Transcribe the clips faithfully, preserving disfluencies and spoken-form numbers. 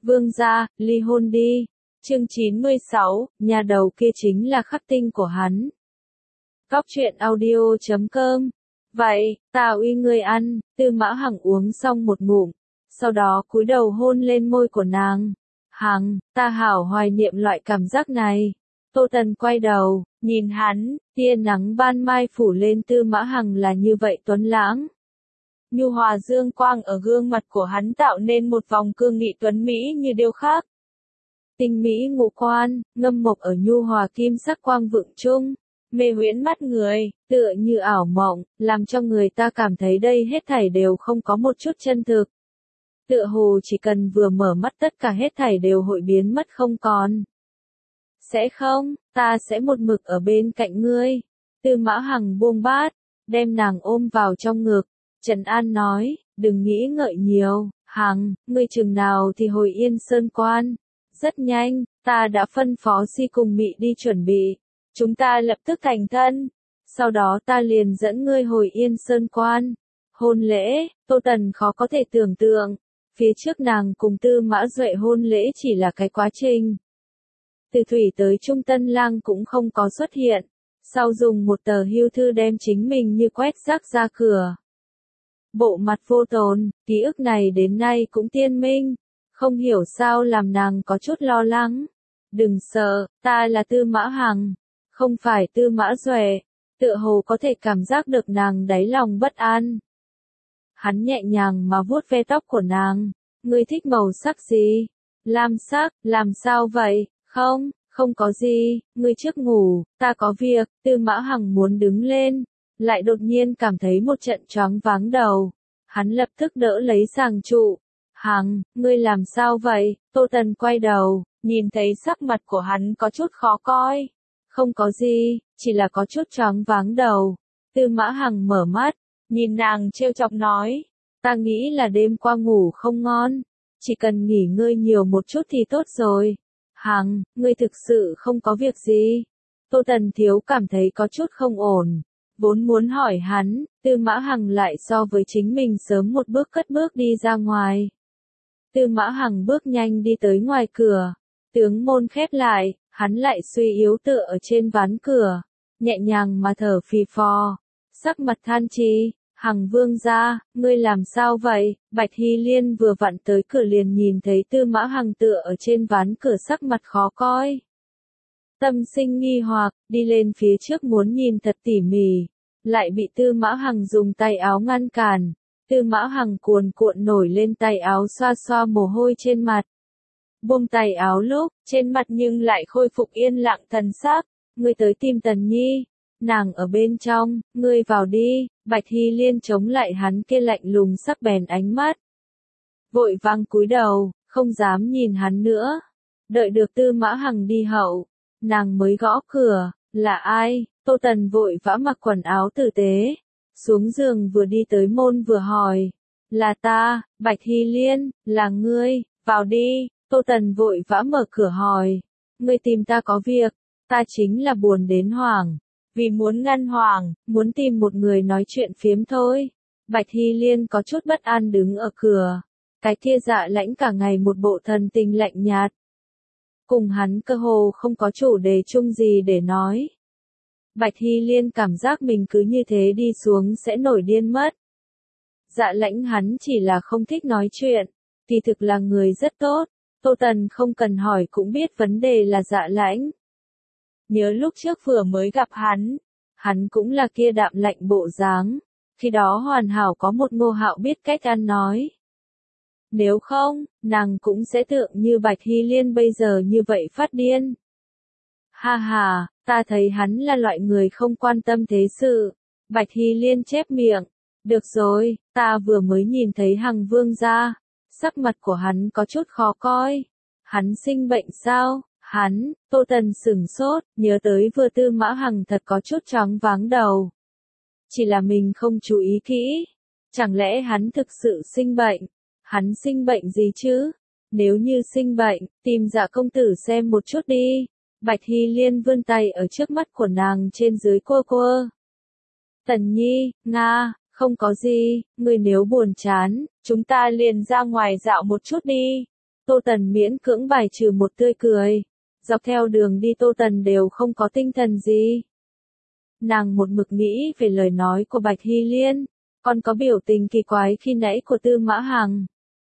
Vương gia, ly hôn đi. Chương chín mươi sáu, nhà đầu kia chính là khắc tinh của hắn. Góc truyện audio chấm com. Vậy, ta uy ngươi ăn. Tư Mã Hằng uống xong một ngụm, sau đó cúi đầu hôn lên môi của nàng. Hằng, ta hảo hoài niệm loại cảm giác này. Tô Tần quay đầu, nhìn hắn, tia nắng ban mai phủ lên Tư Mã Hằng là như vậy tuấn lãng. Nhu hòa dương quang ở gương mặt của hắn tạo nên một vòng cương nghị tuấn mỹ như điêu khắc. Tinh mỹ ngũ quan, ngâm mộc ở nhu hòa kim sắc quang vượng trung, mê huyễn mắt người, tựa như ảo mộng, làm cho người ta cảm thấy đây hết thảy đều không có một chút chân thực. Tựa hồ chỉ cần vừa mở mắt tất cả hết thảy đều hội biến mất không còn. Sẽ không, ta sẽ một mực ở bên cạnh ngươi. Tư Mã Hằng buông bát, đem nàng ôm vào trong ngực. Trần An nói, đừng nghĩ ngợi nhiều, Hằng, ngươi chừng nào thì hồi Yên Sơn Quan. Rất nhanh, ta đã phân phó Si cùng Mị đi chuẩn bị. Chúng ta lập tức thành thân. Sau đó ta liền dẫn ngươi hồi Yên Sơn Quan. Hôn lễ, Tô Tần khó có thể tưởng tượng. Phía trước nàng cùng Tư Mã Duệ hôn lễ chỉ là cái quá trình. Từ thủy tới Trung Tân Lang cũng không có xuất hiện. Sau dùng một tờ hưu thư đem chính mình như quét rác ra cửa. Bộ mặt vô tồn, ký ức này đến nay cũng tiên minh. Không hiểu sao làm nàng có chút lo lắng. Đừng sợ, ta là Tư Mã Hằng, không phải Tư Mã Duệ. Tựa hồ có thể cảm giác được nàng đáy lòng bất an. Hắn nhẹ nhàng mà vuốt ve tóc của nàng. Ngươi thích màu sắc gì? Lam sắc, làm sao vậy? Không, không có gì, ngươi trước ngủ, ta có việc. Tư Mã Hằng muốn đứng lên, lại đột nhiên cảm thấy một trận choáng váng đầu. Hắn lập tức đỡ lấy sàng trụ. Hằng, ngươi làm sao vậy? Tô Tần quay đầu, nhìn thấy sắc mặt của hắn có chút khó coi. Không có gì, chỉ là có chút choáng váng đầu. Tư Mã Hằng mở mắt, nhìn nàng trêu chọc nói. Ta nghĩ là đêm qua ngủ không ngon. Chỉ cần nghỉ ngơi nhiều một chút thì tốt rồi. Hằng, ngươi thực sự không có việc gì. Tô Tần thiếu cảm thấy có chút không ổn. Vốn muốn hỏi hắn, Tư Mã Hằng lại so với chính mình sớm một bước cất bước đi ra ngoài. Tư Mã Hằng bước nhanh đi tới ngoài cửa. Tướng môn khép lại, hắn lại suy yếu tựa ở trên ván cửa. Nhẹ nhàng mà thở phì phò. Sắc mặt than chi, Hằng vương gia, ngươi làm sao vậy? Bạch Hy Liên vừa vặn tới cửa liền nhìn thấy Tư Mã Hằng tựa ở trên ván cửa sắc mặt khó coi. Tâm sinh nghi hoặc, đi lên phía trước muốn nhìn thật tỉ mỉ. Lại bị Tư Mã Hằng dùng tay áo ngăn cản. Tư Mã Hằng cuồn cuộn nổi lên tay áo xoa xoa mồ hôi trên mặt. Buông tay áo lúc, trên mặt nhưng lại khôi phục yên lặng thần sắc. Ngươi tới tìm Tần Nhi. Nàng ở bên trong, ngươi vào đi. Bạch Hy Liên chống lại hắn kia lạnh lùng sắc bén ánh mắt. Vội vang cúi đầu, không dám nhìn hắn nữa. Đợi được Tư Mã Hằng đi hậu, nàng mới gõ cửa. Là ai? Tô Tần vội vã mặc quần áo tử tế. Xuống giường vừa đi tới môn vừa hỏi. Là ta, Bạch Hy Liên, là ngươi, vào đi. Tô Tần vội vã mở cửa hỏi. Ngươi tìm ta có việc, ta chính là buồn đến hoảng. Vì muốn ngăn hoảng, muốn tìm một người nói chuyện phiếm thôi. Bạch Hy Liên có chút bất an đứng ở cửa. Cái kia Dạ Lãnh cả ngày một bộ thần tình lạnh nhạt. Cùng hắn cơ hồ không có chủ đề chung gì để nói. Bạch Hy Liên cảm giác mình cứ như thế đi xuống sẽ nổi điên mất. Dạ Lãnh hắn chỉ là không thích nói chuyện, kỳ thực là người rất tốt. Tô Tần không cần hỏi cũng biết vấn đề là Dạ Lãnh. Nhớ lúc trước vừa mới gặp hắn, hắn cũng là kia đạm lạnh bộ dáng, khi đó hoàn hảo có một Ngô Hạo biết cách ăn nói. Nếu không, nàng cũng sẽ tượng như Bạch Hy Liên bây giờ như vậy phát điên. Ha ha, ta thấy hắn là loại người không quan tâm thế sự. Bạch Hy Liên chép miệng. Được rồi, ta vừa mới nhìn thấy Hằng vương gia. Sắc mặt của hắn có chút khó coi. Hắn sinh bệnh sao? Hắn, Tô Tần sửng sốt, nhớ tới vừa Tư Mã Hằng thật có chút choáng váng đầu. Chỉ là mình không chú ý kỹ. Chẳng lẽ hắn thực sự sinh bệnh? Hắn sinh bệnh gì chứ? Nếu như sinh bệnh, tìm Dạ công tử xem một chút đi. Bạch Hy Liên vươn tay ở trước mắt của nàng trên dưới quơ quơ. Tần Nhi, Nga, không có gì, ngươi nếu buồn chán, chúng ta liền ra ngoài dạo một chút đi. Tô Tần miễn cưỡng bài trừ một tươi cười. Dọc theo đường đi Tô Tần đều không có tinh thần gì. Nàng một mực nghĩ về lời nói của Bạch Hy Liên, còn có biểu tình kỳ quái khi nãy của Tư Mã Hằng.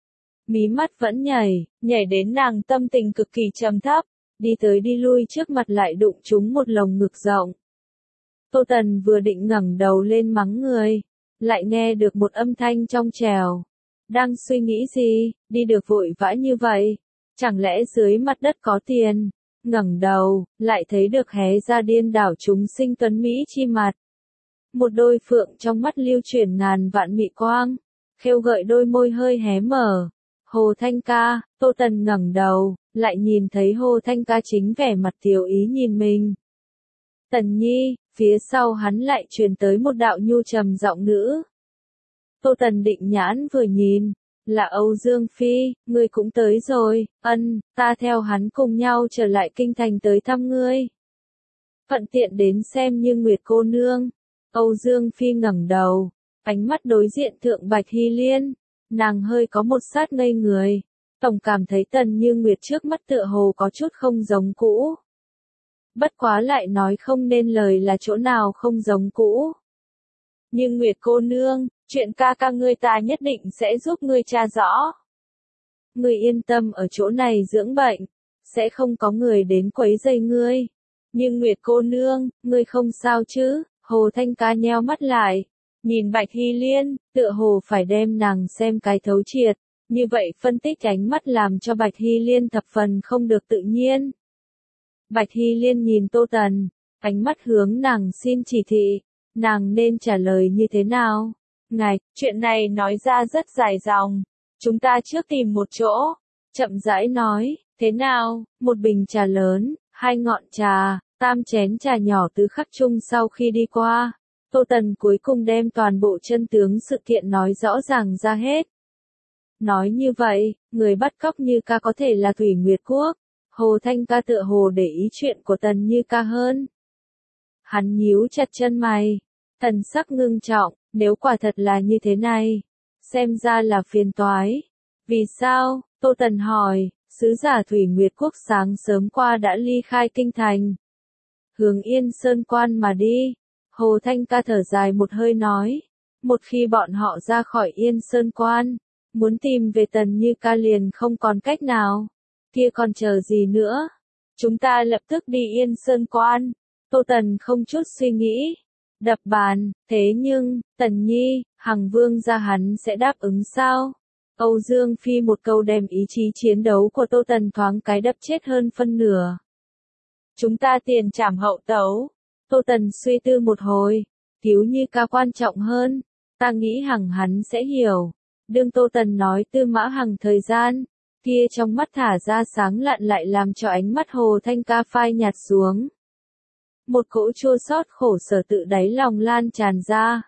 Mí mắt vẫn nhảy, nhảy đến nàng tâm tình cực kỳ trầm thấp, đi tới đi lui trước mặt lại đụng trúng một lồng ngực rộng. Tô Tần vừa định ngẩng đầu lên mắng người, lại nghe được một âm thanh trong trèo. Đang suy nghĩ gì, đi được vội vã như vậy, chẳng lẽ dưới mặt đất có tiền? Ngẩng đầu, lại thấy được hé ra điên đảo chúng sinh tuấn Mỹ chi mặt. Một đôi phượng trong mắt lưu chuyển ngàn vạn mị quang, khêu gợi đôi môi hơi hé mở. Hồ Thanh Ca, Tô Tần ngẩng đầu, lại nhìn thấy Hồ Thanh Ca chính vẻ mặt tiểu ý nhìn mình. Tần Nhi, phía sau hắn lại truyền tới một đạo nhu trầm giọng nữ. Tô Tần định nhãn vừa nhìn, là Âu Dương Phi, ngươi cũng tới rồi, ân, ta theo hắn cùng nhau trở lại kinh thành tới thăm ngươi. Thuận tiện đến xem như Nguyệt cô nương. Âu Dương Phi ngẩng đầu, ánh mắt đối diện thượng Bạch Hy Liên, nàng hơi có một sát ngây người, tổng cảm thấy Tần Như Nguyệt trước mắt tựa hồ có chút không giống cũ. Bất quá lại nói không nên lời là chỗ nào không giống cũ. Nhưng Nguyệt cô nương, chuyện ca ca ngươi ta nhất định sẽ giúp ngươi tra rõ. Ngươi yên tâm ở chỗ này dưỡng bệnh, sẽ không có người đến quấy rầy ngươi. Nhưng Nguyệt cô nương, ngươi không sao chứ? Hồ Thanh Ca nheo mắt lại, nhìn Bạch Hy Liên, tựa hồ phải đem nàng xem cái thấu triệt, như vậy phân tích ánh mắt làm cho Bạch Hy Liên thập phần không được tự nhiên. Bạch Hy Liên nhìn Tô Tần, ánh mắt hướng nàng xin chỉ thị, nàng nên trả lời như thế nào? Ngài, chuyện này nói ra rất dài dòng, chúng ta trước tìm một chỗ, chậm rãi nói, thế nào, một bình trà lớn, hai ngọn trà, tam chén trà nhỏ tứ khắc chung sau khi đi qua, Tô Tần cuối cùng đem toàn bộ chân tướng sự kiện nói rõ ràng ra hết. Nói như vậy, người bắt cóc Như Ca có thể là Thủy Nguyệt Quốc. Hồ Thanh Ca tựa hồ để ý chuyện của Tần Như Ca hơn. Hắn nhíu chặt chân mày, thần sắc ngưng trọng, nếu quả thật là như thế này, xem ra là phiền toái. Vì sao? Tô Tần hỏi, sứ giả Thủy Nguyệt Quốc sáng sớm qua đã ly khai kinh thành, hướng Yên Sơn Quan mà đi. Hồ Thanh Ca thở dài một hơi nói, một khi bọn họ ra khỏi Yên Sơn Quan, muốn tìm về Tần Như Ca liền không còn cách nào. Kia còn chờ gì nữa? Chúng ta lập tức đi Yên Sơn Quan. Tô Tần không chút suy nghĩ, đập bàn, thế nhưng, Tần Nhi, Hằng Vương gia hắn sẽ đáp ứng sao? Âu Dương Phi một câu đem ý chí chiến đấu của Tô Tần thoáng cái đập chết hơn phân nửa. Chúng ta tiền trảm hậu tấu. Tô Tần suy tư một hồi, cứu Như Ca quan trọng hơn, ta nghĩ Hằng hắn sẽ hiểu. Đương Tô Tần nói Tư Mã Hằng thời gian, kia trong mắt thả ra sáng lạn lại làm cho ánh mắt Hồ Thanh Ca phai nhạt xuống. Một cỗ chua xót khổ sở tự đáy lòng lan tràn ra.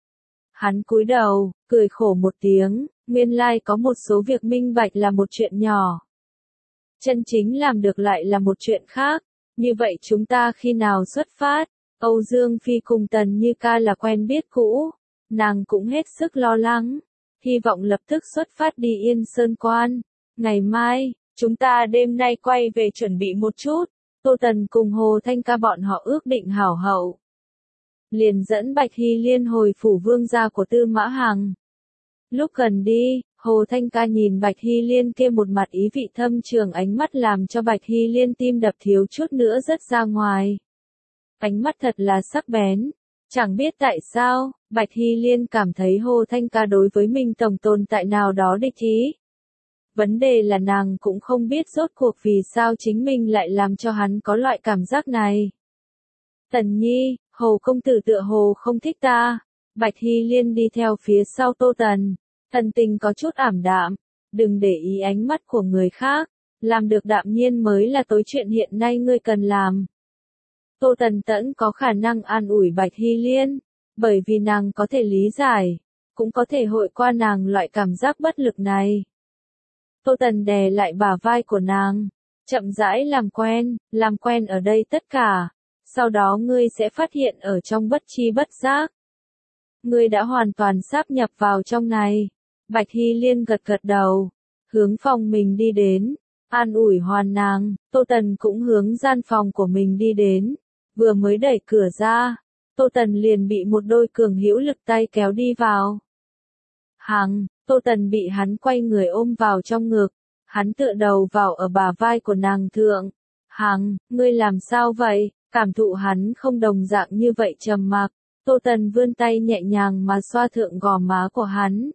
Hắn cúi đầu, cười khổ một tiếng, nguyên lai có một số việc minh bạch là một chuyện nhỏ. Chân chính làm được lại là một chuyện khác, như vậy chúng ta khi nào xuất phát? Âu Dương Phi cùng Tần Như Ca là quen biết cũ, nàng cũng hết sức lo lắng, hy vọng lập tức xuất phát đi Yên Sơn Quan. Ngày mai, chúng ta đêm nay quay về chuẩn bị một chút. Tô Tần cùng Hồ Thanh Ca bọn họ ước định hảo hậu. Liền dẫn Bạch Hy Liên hồi phủ vương gia của Tư Mã Hằng. Lúc gần đi, Hồ Thanh Ca nhìn Bạch Hy Liên kia một mặt ý vị thâm trường ánh mắt làm cho Bạch Hy Liên tim đập thiếu chút nữa rớt ra ngoài. Ánh mắt thật là sắc bén. Chẳng biết tại sao, Bạch Hy Liên cảm thấy Hồ Thanh Ca đối với mình tổng tồn tại nào đó địch ý. Vấn đề là nàng cũng không biết rốt cuộc vì sao chính mình lại làm cho hắn có loại cảm giác này. Tần Nhi, Hồ công tử tựa hồ không thích ta. Bạch Hy Liên đi theo phía sau Tô Tần, thần tình có chút ảm đạm, đừng để ý ánh mắt của người khác, làm được đạm nhiên mới là tối chuyện hiện nay ngươi cần làm. Tô Tần tẫn có khả năng an ủi Bạch Hy Liên, bởi vì nàng có thể lý giải, cũng có thể hội qua nàng loại cảm giác bất lực này. Tô Tần đè lại bả vai của nàng, chậm rãi làm quen, làm quen ở đây tất cả, sau đó ngươi sẽ phát hiện ở trong bất chi bất giác. Ngươi đã hoàn toàn sáp nhập vào trong này. Bạch Hy Liên gật gật đầu, hướng phòng mình đi đến, an ủi hoàn nàng, Tô Tần cũng hướng gian phòng của mình đi đến, vừa mới đẩy cửa ra, Tô Tần liền bị một đôi cường hữu lực tay kéo đi vào. Hằng, Tô Tần bị hắn quay người ôm vào trong ngực, hắn tựa đầu vào ở bả vai của nàng thượng. Hằng, ngươi làm sao vậy? Cảm thụ hắn không đồng dạng như vậy trầm mặc, Tô Tần vươn tay nhẹ nhàng mà xoa thượng gò má của hắn.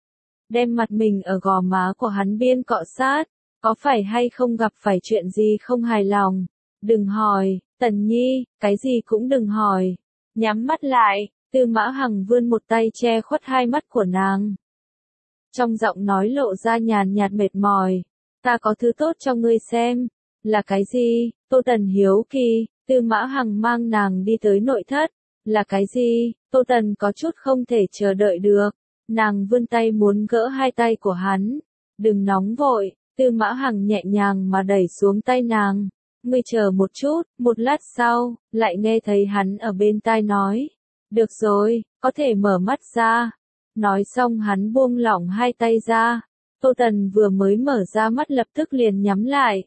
Đem mặt mình ở gò má của hắn biên cọ sát, có phải hay không gặp phải chuyện gì không hài lòng? Đừng hỏi, Tần Nhi, cái gì cũng đừng hỏi. Nhắm mắt lại, Tư Mã Hằng vươn một tay che khuất hai mắt của nàng. Trong giọng nói lộ ra nhàn nhạt mệt mỏi, ta có thứ tốt cho ngươi xem. Là cái gì? Tô Tần hiếu kỳ, Tư Mã Hằng mang nàng đi tới nội thất. Là cái gì? Tô Tần có chút không thể chờ đợi được. Nàng vươn tay muốn gỡ hai tay của hắn. Đừng nóng vội, Tư Mã Hằng nhẹ nhàng mà đẩy xuống tay nàng. Ngươi chờ một chút, một lát sau, lại nghe thấy hắn ở bên tai nói. Được rồi, có thể mở mắt ra. Nói xong hắn buông lỏng hai tay ra. Tô Tần vừa mới mở ra mắt lập tức liền nhắm lại.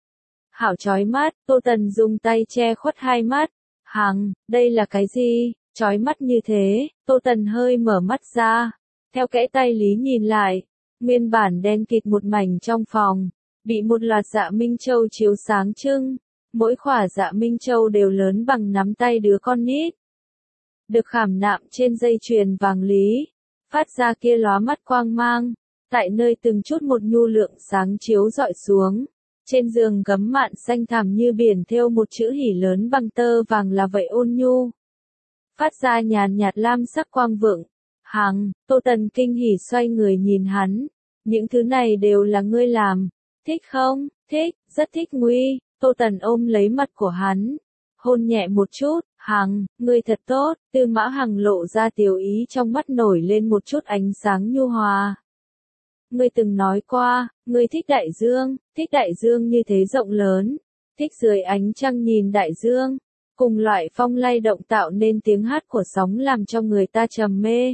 Hảo chói mắt, Tô Tần dùng tay che khuất hai mắt. Hằng, đây là cái gì? Chói mắt như thế, Tô Tần hơi mở mắt ra. Theo kẽ tay lý nhìn lại, nguyên bản đen kịt một mảnh trong phòng, bị một loạt dạ minh châu chiếu sáng trưng. Mỗi khỏa dạ minh châu đều lớn bằng nắm tay đứa con nít. Được khảm nạm trên dây chuyền vàng lý, phát ra kia lóa mắt quang mang, tại nơi từng chút một nhu lượng sáng chiếu rọi xuống. Trên giường gấm mạn xanh thẳm như biển thêu một chữ hỉ lớn bằng tơ vàng là vậy ôn nhu. Phát ra nhàn nhạt lam sắc quang vượng. Hằng, Tô Tần kinh hỉ xoay người nhìn hắn. Những thứ này đều là ngươi làm. Thích không? Thích, rất thích nguy. Tô Tần ôm lấy mặt của hắn. Hôn nhẹ một chút. Hằng, ngươi thật tốt. Tư Mã Hằng lộ ra tiểu ý trong mắt nổi lên một chút ánh sáng nhu hòa. Ngươi từng nói qua, ngươi thích đại dương, thích đại dương như thế rộng lớn, thích dưới ánh trăng nhìn đại dương, cùng loại phong lay động tạo nên tiếng hát của sóng làm cho người ta trầm mê.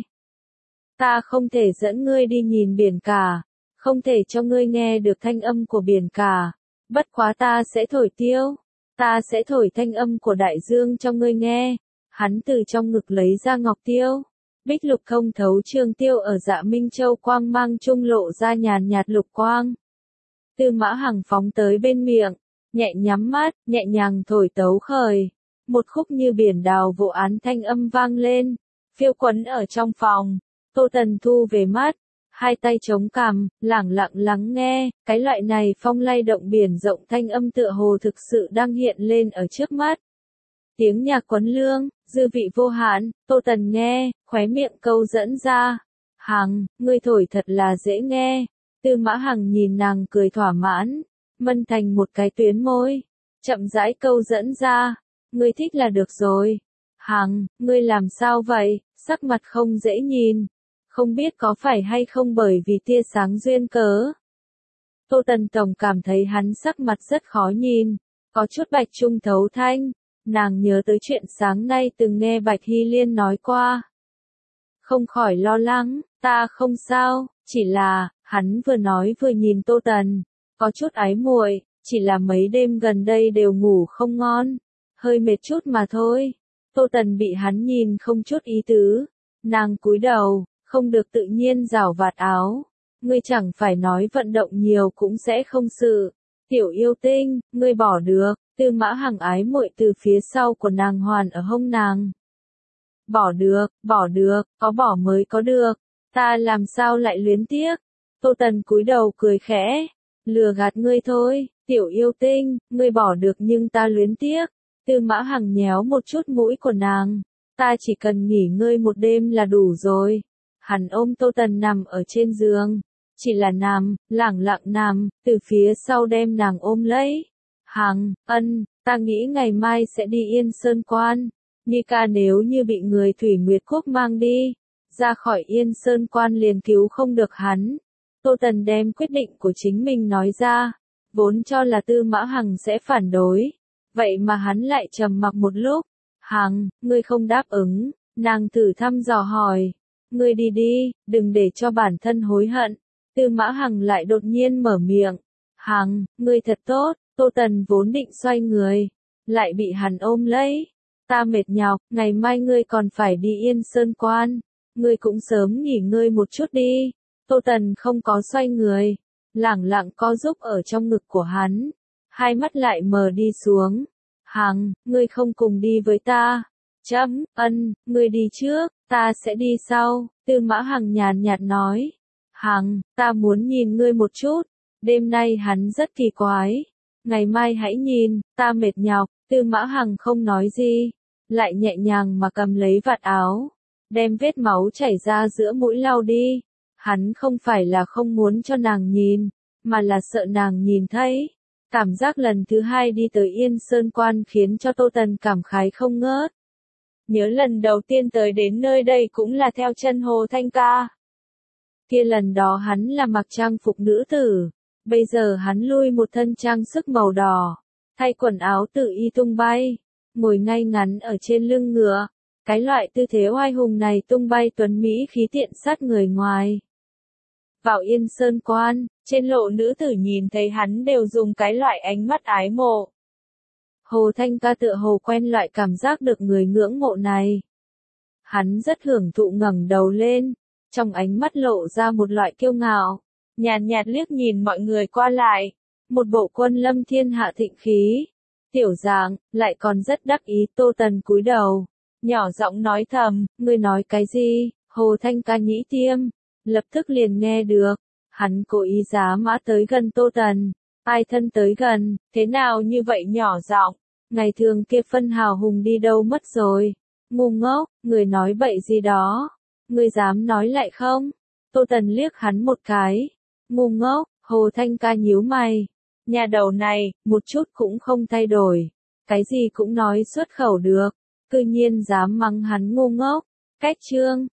Ta không thể dẫn ngươi đi nhìn biển cả, không thể cho ngươi nghe được thanh âm của biển cả, bất quá ta sẽ thổi tiêu, ta sẽ thổi thanh âm của đại dương cho ngươi nghe. Hắn từ trong ngực lấy ra ngọc tiêu. Bích lục không thấu trường tiêu ở dạ minh châu quang mang trung lộ ra nhàn nhạt lục quang. Tư Mã Hằng phóng tới bên miệng, nhẹ nhắm mắt, nhẹ nhàng thổi tấu khởi. Một khúc như biển đào vụ án thanh âm vang lên, phiêu quấn ở trong phòng. Tô Tần thu về mắt, hai tay chống cằm, lẳng lặng lắng nghe, cái loại này phong lay động biển rộng thanh âm tựa hồ thực sự đang hiện lên ở trước mắt. Tiếng nhạc quấn lương, dư vị vô hạn, Tô Tần nghe, khóe miệng câu dẫn ra. Hằng, ngươi thổi thật là dễ nghe. Tư Mã Hằng nhìn nàng cười thỏa mãn, mân thành một cái tuyến môi, chậm rãi câu dẫn ra. Ngươi thích là được rồi. Hằng, ngươi làm sao vậy, sắc mặt không dễ nhìn. Không biết có phải hay không bởi vì tia sáng duyên cớ. Tô Tần tổng cảm thấy hắn sắc mặt rất khó nhìn, có chút bạch trung thấu thanh. Nàng nhớ tới chuyện sáng nay từng nghe Bạch Hy Liên nói qua. Không khỏi lo lắng, ta không sao, chỉ là, hắn vừa nói vừa nhìn Tô Tần, có chút ái muội, chỉ là mấy đêm gần đây đều ngủ không ngon, hơi mệt chút mà thôi. Tô Tần bị hắn nhìn không chút ý tứ, nàng cúi đầu, không được tự nhiên rảo vạt áo. Ngươi chẳng phải nói vận động nhiều cũng sẽ không sự. Tiểu yêu tinh, ngươi bỏ được. Tư Mã Hằng ái muội từ phía sau của nàng hoàn ở hông nàng. Bỏ được, bỏ được, có bỏ mới có được. Ta làm sao lại luyến tiếc. Tô Tần cúi đầu cười khẽ. Lừa gạt ngươi thôi, tiểu yêu tinh, ngươi bỏ được nhưng ta luyến tiếc. Tư Mã Hằng nhéo một chút mũi của nàng. Ta chỉ cần nghỉ ngơi một đêm là đủ rồi. Hắn ôm Tô Tần nằm ở trên giường. Chỉ là nằm, lẳng lặng nằm, từ phía sau đem nàng ôm lấy. Hằng, ân, ta nghĩ ngày mai sẽ đi Yên Sơn Quan. Ni ca nếu như bị người Thủy Nguyệt Quốc mang đi, ra khỏi Yên Sơn Quan liền cứu không được hắn. Tô Tần đem quyết định của chính mình nói ra, vốn cho là Tư Mã Hằng sẽ phản đối. Vậy mà hắn lại trầm mặc một lúc. Hằng, ngươi không đáp ứng, nàng thử thăm dò hỏi. Ngươi đi đi, đừng để cho bản thân hối hận. Tư Mã Hằng lại đột nhiên mở miệng. Hằng, ngươi thật tốt. Tô Tần vốn định xoay người, lại bị hắn ôm lấy. Ta mệt nhọc, ngày mai ngươi còn phải đi Yên Sơn Quan. Ngươi cũng sớm nghỉ ngơi một chút đi. Tô Tần không có xoay người, lẳng lặng co giúp ở trong ngực của hắn. Hai mắt lại mờ đi xuống. Hằng, ngươi không cùng đi với ta. Chấm, ân, ngươi đi trước, ta sẽ đi sau. Tư Mã Hằng nhàn nhạt nói. Hằng, ta muốn nhìn ngươi một chút. Đêm nay hắn rất kỳ quái. Ngày mai hãy nhìn, ta mệt nhọc. Tư Mã Hằng không nói gì, lại nhẹ nhàng mà cầm lấy vạt áo, đem vết máu chảy ra giữa mũi lau đi. Hắn không phải là không muốn cho nàng nhìn, mà là sợ nàng nhìn thấy. Cảm giác lần thứ hai đi tới Yên Sơn Quan khiến cho Tô Tần cảm khái không ngớt. Nhớ lần đầu tiên tới đến nơi đây cũng là theo chân Hồ Thanh Ca. Kia lần đó hắn là mặc trang phục nữ tử, bây giờ hắn lui một thân trang sức màu đỏ, thay quần áo tự y tung bay, ngồi ngay ngắn ở trên lưng ngựa. Cái loại tư thế oai hùng này tung bay tuấn mỹ khí tiện sát người ngoài. Vào Yên Sơn Quan, trên lộ nữ tử nhìn thấy hắn đều dùng cái loại ánh mắt ái mộ. Hồ Thanh Ca tựa hồ quen loại cảm giác được người ngưỡng mộ này. Hắn rất hưởng thụ ngẩng đầu lên, trong ánh mắt lộ ra một loại kiêu ngạo, nhàn nhạt liếc nhìn mọi người qua lại, một bộ quân lâm thiên hạ thịnh khí. Tiểu dạng, lại còn rất đắc ý. Tô Tần cúi đầu, nhỏ giọng nói thầm, ngươi nói cái gì? Hồ Thanh Ca nhĩ tiêm, lập tức liền nghe được. Hắn cố ý giá mã tới gần Tô Tần. Ai thân tới gần, thế nào như vậy nhỏ giọng? Ngày thường kia phân hào hùng đi đâu mất rồi? Ngu ngốc, người nói bậy gì đó? Ngươi dám nói lại không? Tô Tần liếc hắn một cái. Ngu ngốc, Hồ Thanh Ca nhíu mày. Nhà đầu này, một chút cũng không thay đổi. Cái gì cũng nói xuất khẩu được. Cư nhiên dám mắng hắn ngu ngốc. Cách chương.